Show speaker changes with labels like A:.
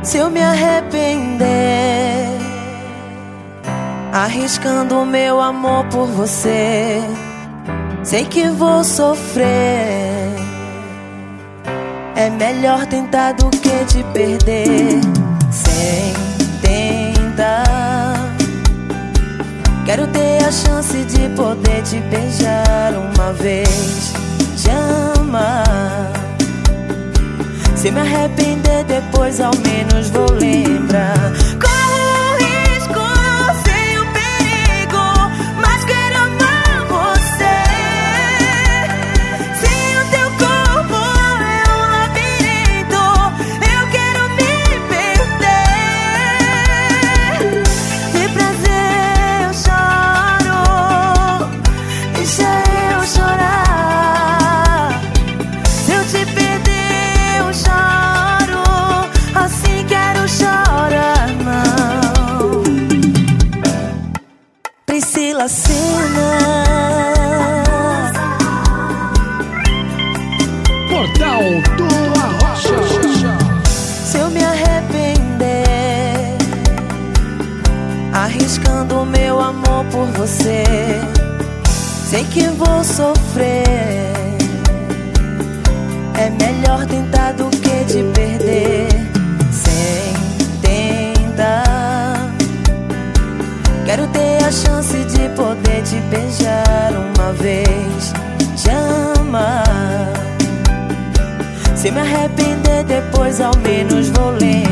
A: Se eu me arrepender, arriscando o meu amor por você, sei que vou sofrer. É melhor tentar do que te perder. Sem tentar, quero ter a chance de poder te beijar uma vez, te amar. Se me arrepender depois, ao menos vou lembrar. Corro o risco, sei o perigo, mas quero amar você. Se o teu corpo é um labirinto, eu quero me perder. De prazer eu choro, deixa eu chorar. Se eu te perder eu choro, assim quero chorar não. Priscila Sena.
B: Portal do Arrocha.
A: Se eu me arrepender, arriscando o meu amor por você, sei que vou sofrer. É melhor tentar do que te perder. Sem tentar, quero ter a chance de poder te beijar uma vez, te amar. Se me arrepender depois, ao menos vou lembrar.